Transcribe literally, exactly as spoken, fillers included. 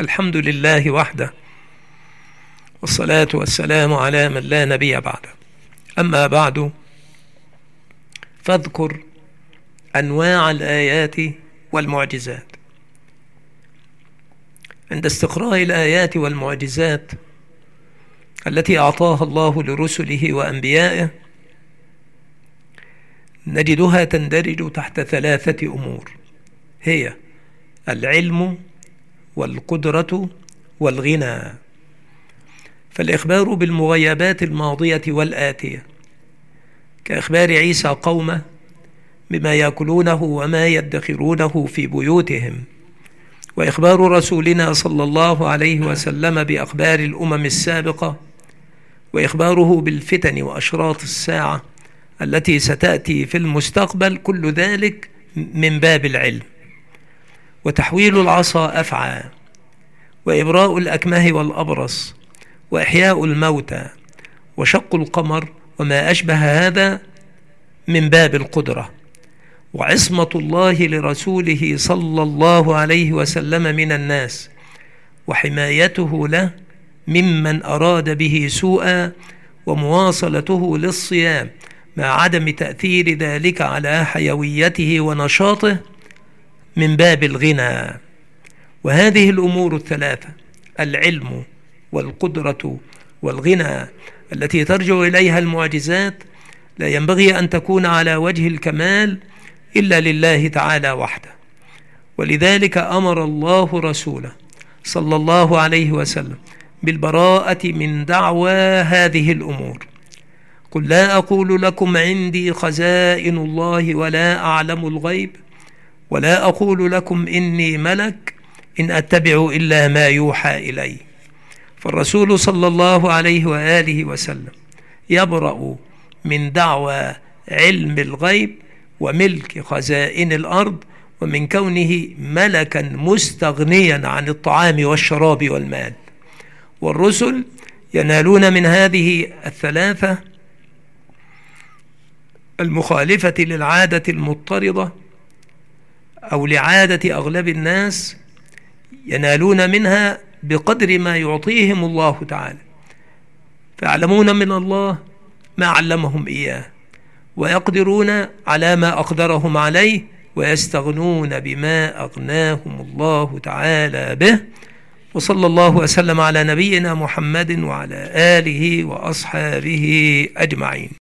الحمد لله وحده، والصلاة والسلام على من لا نبي بعده. أما بعد، فاذكر أنواع الآيات والمعجزات. عند استقراء الآيات والمعجزات التي أعطاها الله لرسله وأنبيائه، نجدها تندرج تحت ثلاثة أمور، هي العلم والقدرة والغنى. فالإخبار بالمغيبات الماضية والآتية كإخبار عيسى قومه بما يأكلونه وما يدخرونه في بيوتهم، وإخبار رسولنا صلى الله عليه وسلم بأخبار الأمم السابقة، وإخباره بالفتن وأشراط الساعة التي ستأتي في المستقبل، كل ذلك من باب العلم. وتحويل العصا أفعى، وإبراء الأكمه والأبرص، وإحياء الموتى، وشق القمر وما أشبه هذا من باب القدرة. وعصمة الله لرسوله صلى الله عليه وسلم من الناس، وحمايته له ممن أراد به سوءا، ومواصلته للصيام مع عدم تأثير ذلك على حيويته ونشاطه من باب الغنى. وهذه الأمور الثلاثة، العلم والقدرة والغنى، التي ترجع إليها المعجزات، لا ينبغي أن تكون على وجه الكمال إلا لله تعالى وحده. ولذلك أمر الله رسوله صلى الله عليه وسلم بالبراءة من دعوى هذه الأمور. قل لا أقول لكم عندي خزائن الله ولا أعلم الغيب ولا أقول لكم إني ملك إن أتبع إلا ما يوحى إلي. فالرسول صلى الله عليه وآله وسلم يبرأ من دعوى علم الغيب وملك خزائن الأرض، ومن كونه ملكا مستغنيا عن الطعام والشراب والمال. والرسل ينالون من هذه الثلاثة المخالفة للعادة المضطردة أو لعادة أغلب الناس، ينالون منها بقدر ما يعطيهم الله تعالى، فيعلمون من الله ما علمهم إياه، ويقدرون على ما أقدرهم عليه، ويستغنون بما أغناهم الله تعالى به. وصلى الله وسلم على نبينا محمد وعلى آله وأصحابه أجمعين.